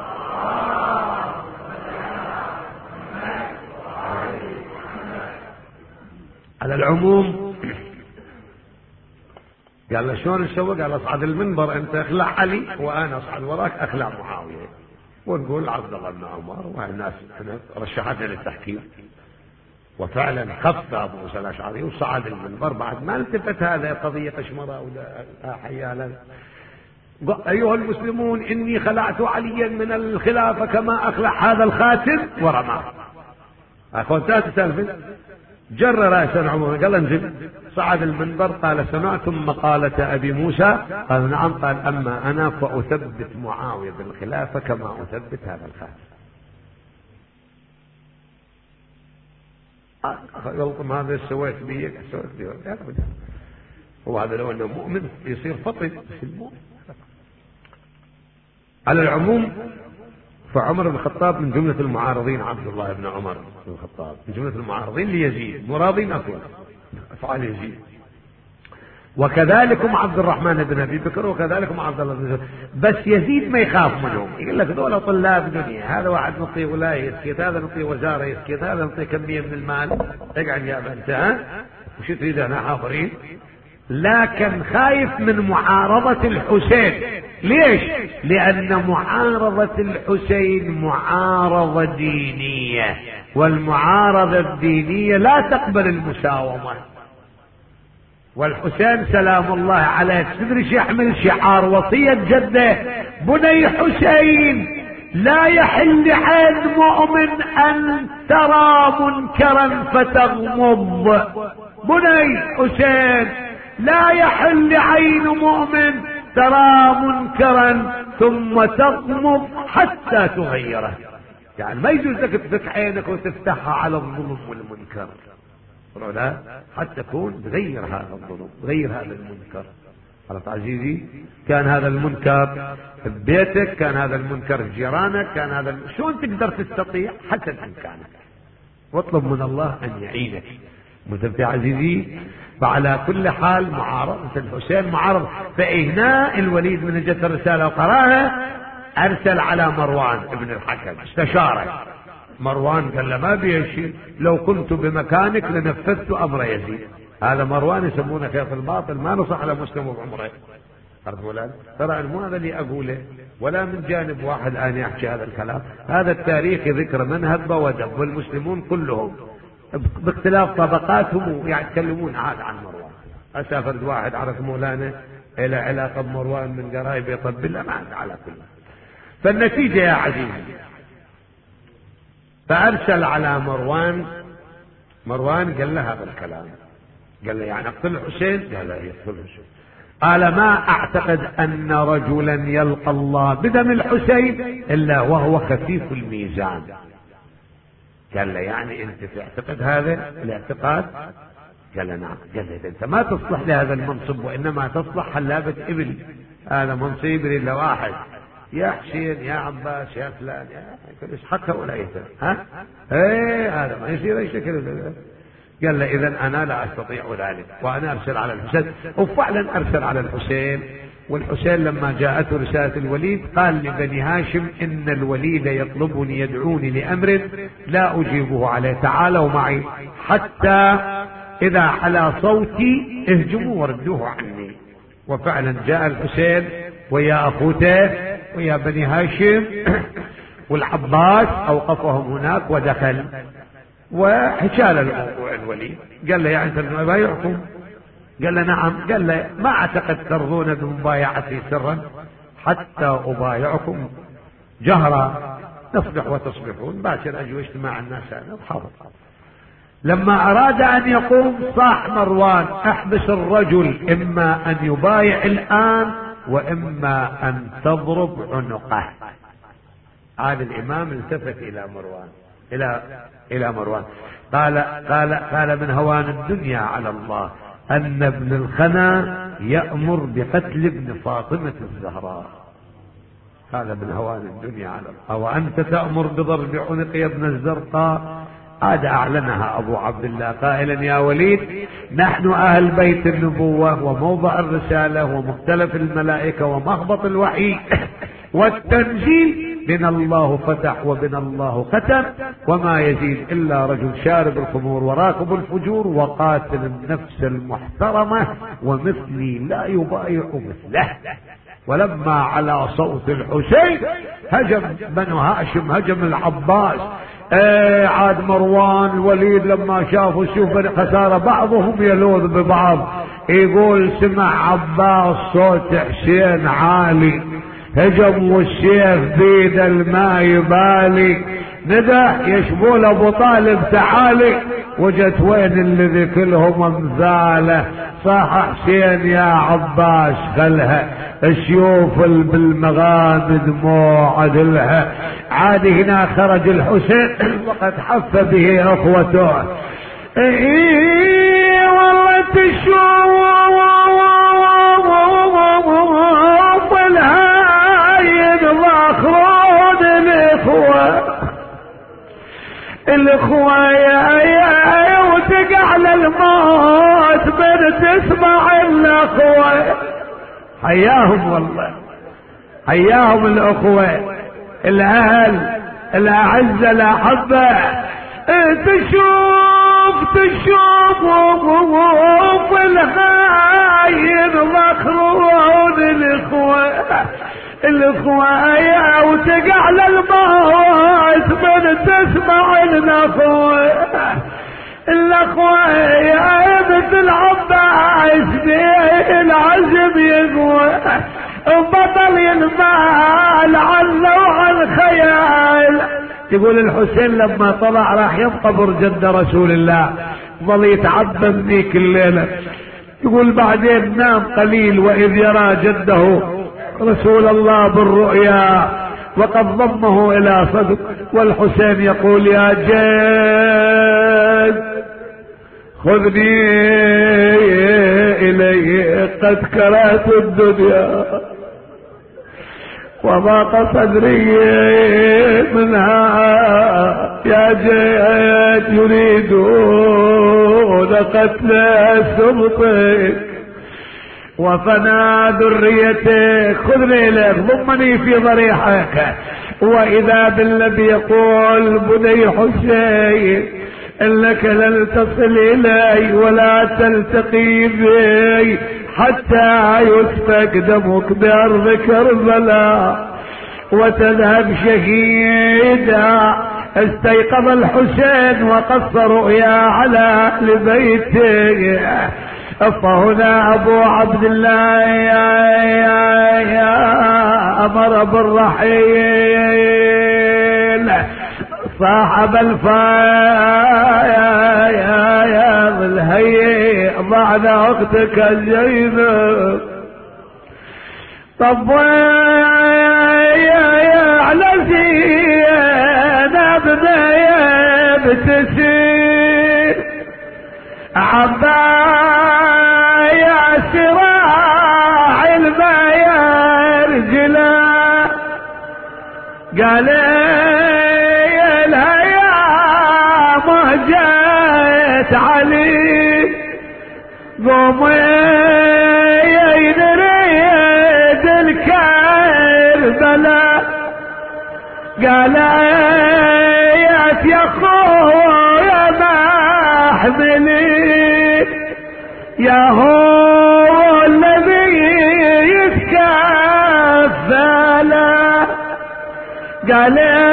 على العموم قال له شلون نسوي؟ قال اصعد المنبر انت اخلع علي وانا اصعد وراك اخلع معاويه، ونقول عبد الله بن عمر، وهاي الناس رشحتنا للتحكيم. وفعلا خف ابو موسى الاشعري وصعد المنبر بعد ما التفت هذا قضيه قشمره ولا حيالا. ايها المسلمون اني خلعت عليا من الخلافه كما اخلع هذا الخاتم، ورماه. اخوتات سالفه جر رأسا عمر قال انزل. صعد المنبر قال سمعتم مقالة أبي موسى؟ قال نعم. قال أما أنا فأثبت معاوية بالخلافة كما أثبت هذا الخاتم. يلطم هذا سويت بيك سويت بيك. هو هذا لو أنه مؤمن يصير فطن. على العموم فعمر بن الخطاب من جملة المعارضين، عبد الله بن عمر بن الخطاب من جملة المعارضين ليزيد، مراضين أكون أفعال يزيد. وكذلكم عبد الرحمن بن أبي بكر، وكذلكم عبد الله بن زيد. بس يزيد ما يخاف منهم، يقول لك دول طلاب دنيا، هذا واحد نعطيه ولاية يسكت، هذا نعطيه وزارة يسكت، هذا نعطيه كمية من المال، اقعد يا بنت ها وش تريد أنا حاضرين. لكن خايف من معارضة الحسين. ليش؟ لأن معارضة الحسين معارضة دينية، والمعارضة الدينية لا تقبل المساومة. والحسين سلام الله عليه تدري يحمل شعار وصية جده: بني حسين لا يحل عين مؤمن أن ترى منكرا فتغمض. بني حسين لا يحل عين مؤمن ترى منكرا ثم تغمض حتى تغيره. يعني ما يجوز لك تفتح عينك وتفتحها على الظلم والمنكر، لا، حتى تكون تغير هذا الظلم، تغير هذا المنكر. عرفت عزيزي؟ كان هذا المنكر في بيتك، كان هذا المنكر في جيرانك، كان هذا الم... شلون تقدر تستطيع حتى بإمكانك، واطلب من الله أن يعينك. متفق عزيزي؟ فعلى كل حال معارضة الحسين معارضة. فهنا الوليد من جت الرسالة وقراها أرسل على مروان ابن الحكم استشاره. مروان قال له ما بي شيء، لو كنت بمكانك لنفذت أمر يزيد. هذا مروان يسمونه خيط الباطل، ما نصح على مسلم بعمره. ترى مو هذا اللي أقوله، ولا من جانب واحد أنا يحكي هذا الكلام. هذا التاريخ ذكر من هب ودب، والمسلمون كلهم باختلاف طبقاتهم يعني يتكلمون عاد عن مروان. أسافر واحد عرف مولانا إلى علاقة بمروان من قرايب يطبل له، ما عنده على كله. فالنتيجة يا عزيزي فأرسل على مروان. مروان قال له هذا الكلام، قال له يعني اقتل الحسين؟ قال لا يقتل الحسين. قال ما أعتقد أن رجلا يلقى الله بدم الحسين إلا وهو خفيف الميزان. قال له يعني أنت تعتقد هذا الاعتقاد؟ قال له نعم. قال له أنت ما تصلح لهذا المنصب، وإنما تصلح حلابة إبل. هذا منصب إلا واحد، يا حسين يا عباس يا فلان يا يسحقها ولا يهتم. ها ايه هذا ما يصير اي شكل. قال له اذا انا لا استطيع ذلك، وانا ارسل على الحسين. وفعلا ارسل على الحسين. والحسين لما جاءته رسالة الوليد قال لبني هاشم ان الوليد يطلبني يدعوني لامر لا اجيبه عليه، تعالوا معي حتى اذا حلا صوتي اهجموا وردوه عني. وفعلا جاء الحسين ويا اخوته ويا بني هاشم والعباس، اوقفهم هناك ودخل وحكى له الموضوع الوليد. قال له يعني انت بايعكم؟ قال له نعم. قال له ما اعتقد ترضون بمبايعتي سرا حتى ابايعكم جهرا، تصبح وتصبحون. باكر اجوا اجتماع الناس انا وحاضر. لما اراد ان يقوم صاح مروان احبس الرجل، اما ان يبايع الان واما ان تضرب عنقه. هذا الامام التفت الى مروان الى الى مروان. قال قال قال من هوان الدنيا على الله ان ابن الخنا يأمر بقتل ابن فاطمة الزهراء. هذا من هوان الدنيا على الله. وانت تأمر بضرب عنق يا ابن الزرقاء. عاد اعلنها ابو عبد الله قائلا يا وليد نحن اهل بيت النبوة وموضع الرسالة ومختلف الملائكة ومهبط الوحي والتنزيل، بنا الله فتح وبنا الله ختم، وما يزيد الا رجل شارب الخمور وراكب الفجور وقاتل النفس المحترمة ومثلي لا يبايع مثله. ولما على صوت الحسين هجم بنو هاشم، هجم العباس. ايه عاد مروان الوليد لما شافوا شوف خسارة بعضهم يلوذ ببعض، يقول سمع عباس صوت حسين عالي، هجم والسيف بيد الماء يبالي، ندى يشبول ابو طالب تعالي، وجت وين اللي ذكلهم امثاله، صاح حسين يا عباس خلها السيوف بالمغامد دموع عدلها. عاد هنا خرج الحسين وقد حف به اخوته. ايه والله تشوف الهايد ضاخرون الاخوه الاخوة يا يا وتقع للموت من تسمع الاخوة. حياهم والله، حياهم الاخوة الاهل الاعزة الاحبة. تشوف تشوف الهايد مخرون الاخوة الاخوة يا وتقع للموت من تسمع الاخوة الاخوة يا مثل عباس بيه العزم يقوى بطل ينمال عنه وعن خيال. يقول الحسين لما طلع راح ينقبر جد رسول الله ظل يتعبد ذيك الليلة. يقول بعدين نام قليل واذ يرى جده رسول الله بالرؤيا وقد ضمه الى صدق، والحسين يقول يا جد خذني اليه قد كرهت الدنيا وضاق صدري منها، يا جد يريدون قتل سلطك وفنى ذريتك، خذني اليك ضمني في ضريحك. واذا بالذي يقول بني حسين انك لن تصل الي ولا تلتقي بي حتى يسفك دمك بارض كربلاء وتذهب شهيدا. استيقظ الحسين وقص رؤيا على اهل بيته. فهنا ابو عبد الله يا يا يا امر بالرحيل صاحب الفايا يا يا بالهي بعد اختك الزينب. طب يا يا على زينب ما بتسير عبايا سراع الباير جلا قال لها يا ما جيت علي قومي نريد الكربلاء قالت يا خويا ما احملي يا هو الذي يتكفل. قال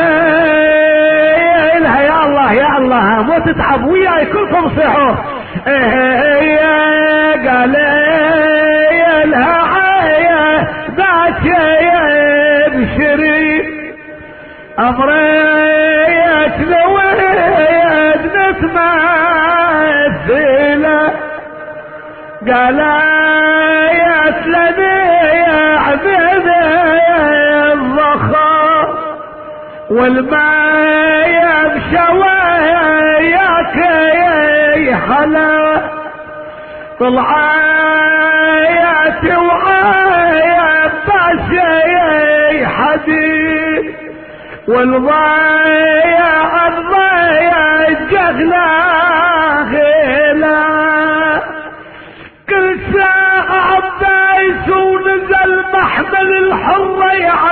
لها يا الله يا الله مو تتعب وياي كلكم صحوا. قال لها عيا باكي بشري امريت لويد نتمثله. قال يا سلمي يا عبيد الضخم والماء بشواياك حلا طلعاياتي وعايا باسي حديد والضايع الضايع جغلا غيلا كل ساعة عباس ونزل محمل الحرة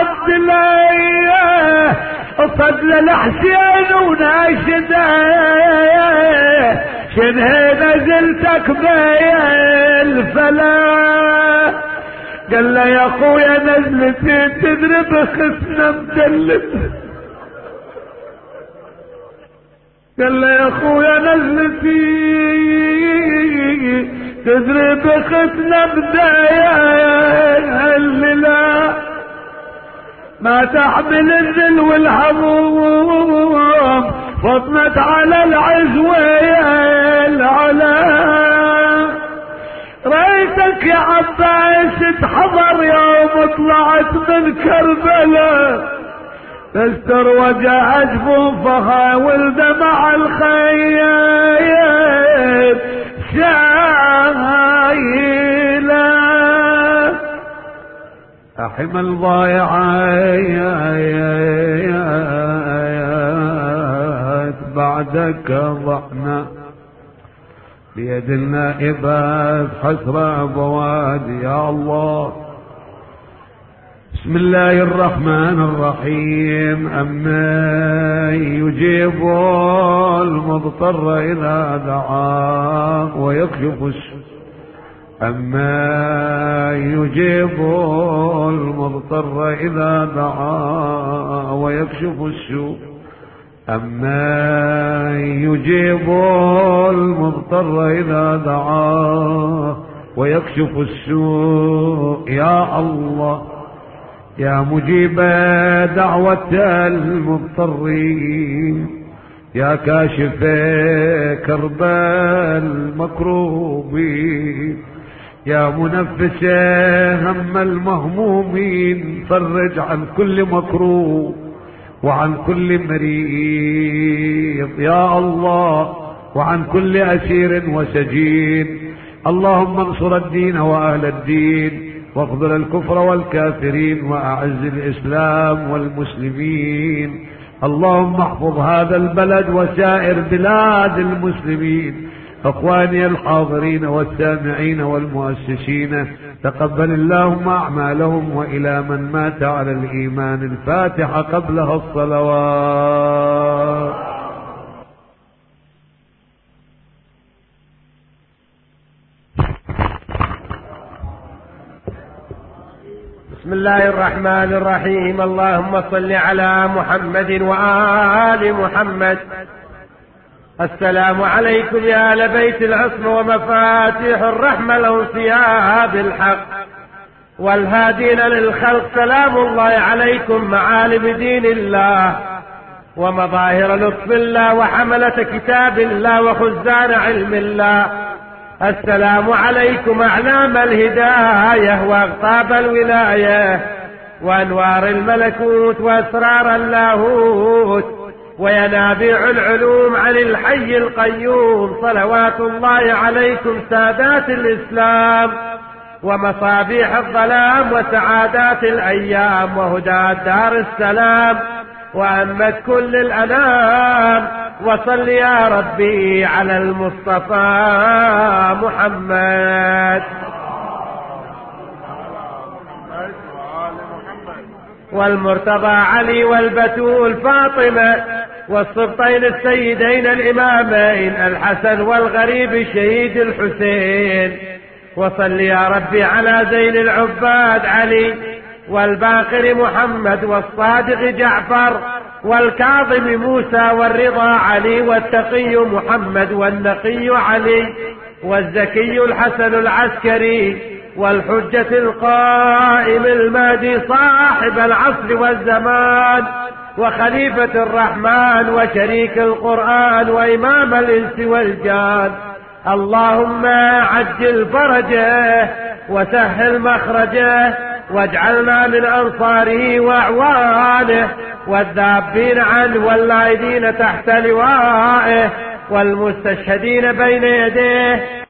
يعدليه فضل الحسين وناشده شنه نزلتك بالفلا قال له يا اخويا نزلتي تدري بخسنا مدلت قال له يا اخويا نزلتي تدري بخسنا بداية لا ما تحمل الذل والهموم فطمت على العزوة العلا ريتك يا عباس تحضر يوم طلعت من كربلاء تستر وجهك فوفها والدمع الخيال شايله أحم الضايعات بعدك ضعنا بيد النائبات حسرة بوادي يا الله. بسم الله الرحمن الرحيم. أما يجيب المضطر إذا دعاه ويكشف السوء أما يجيب المضطر إذا دعاه ويكشف السوء أما يجيب المضطر إذا دعاه ويكشف السوء يا الله يا مجيب دعوة المضطرين يا كاشف كرب المكروبين يا منفس هم المهمومين فرج عن كل مكروب وعن كل مريض يا الله وعن كل أسير وسجين. اللهم انصر الدين وأهل الدين واخذل الكفر والكافرين وأعز الإسلام والمسلمين. اللهم احفظ هذا البلد وسائر بلاد المسلمين. اخواني الحاضرين والسامعين والمؤسسين تقبل اللهم اعمالهم والى من مات على الايمان. الفاتحة قبلها الصلوات. بسم الله الرحمن الرحيم. اللهم صل على محمد وآل محمد. السلام عليكم يا آل بيت العصمة ومفاتيح الرحمة الأوصياء بالحق والهادين للخلق. سلام الله عليكم معالم دين الله ومظاهر لطف الله وحملة كتاب الله وخزان علم الله. السلام عليكم أعلام الهداية وأغطاب الولاية وأنوار الملكوت وأسرار اللاهوت وينابيع العلوم عن الحي القيوم. صلوات الله عليكم سادات الإسلام ومصابيح الظلام وسعادات الأيام وهدى دار السلام وأمة كل الأنام. وصل يا ربي على المصطفى محمد والمرتضى علي والبتول فاطمة والسبطين السيدين الإمامين الحسن والغريب الشهيد الحسين. وصل يا ربي على زين العباد علي والباقر محمد والصادق جعفر والكاظم موسى والرضا علي والتقي محمد والنقي علي والزكي الحسن العسكري والحجة القائم المهدي صاحب العصر والزمان وخليفة الرحمن وشريك القرآن وإمام الإنس والجان. اللهم عجل فرجه وسهل مخرجه واجعلنا من أنصاره وأعوانه، والذابين عنه واللايدين تحت لوائه، والمستشهدين بين يديه